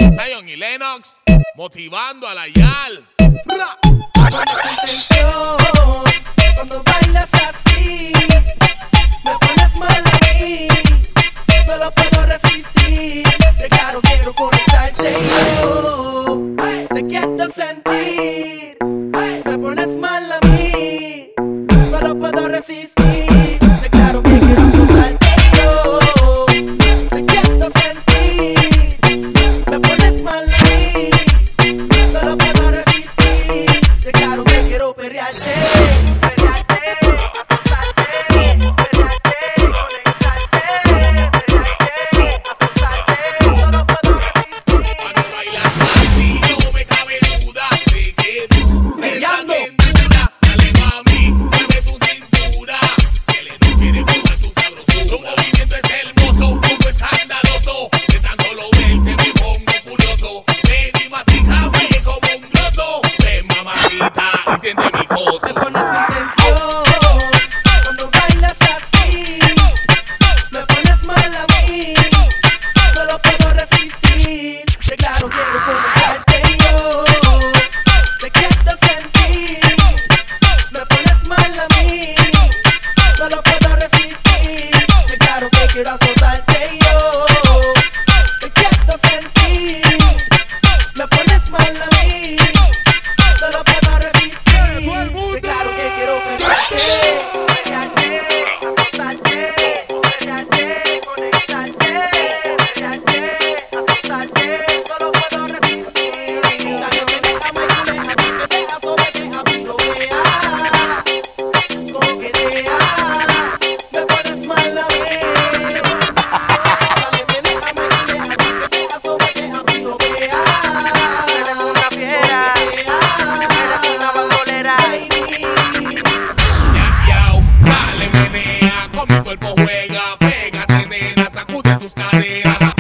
Zion y Lennox, motivando a la Yal. Pones intención cuando bailas así, me pones mal a mí, no lo puedo resistir. De claro quiero conectarte y yo te quiero sentir. Me pones mal a mí, no lo puedo resistir. De claro que quiero soltarte y yo te quiero sentir. Me pones mal a mí, no lo puedo resistir. De claro que quiero perrearte. Me pones intención cuando bailas así, me pones mal a mí, no lo puedo resistir. De claro quiero conectarte y yo te quiero sentir. Me pones mal a mí, no lo puedo resistir. De claro que quiero azotarte y yo te quiero sentir. Me pones mal a mí, no lo puedo resistir. Claro que quiero pegarte, azotarte, conectarte, azotarte, no lo puedo resistir. Dale, déjame, que te asomete a mí, no vea, coquetea, me pones mal a mí. Dale, déjame, que te asomete a mí, no vea, eres una fiera, eres una bandolera. Dale, menea, con mi cuerpo juega, pégate, nena, sacude tus caderas.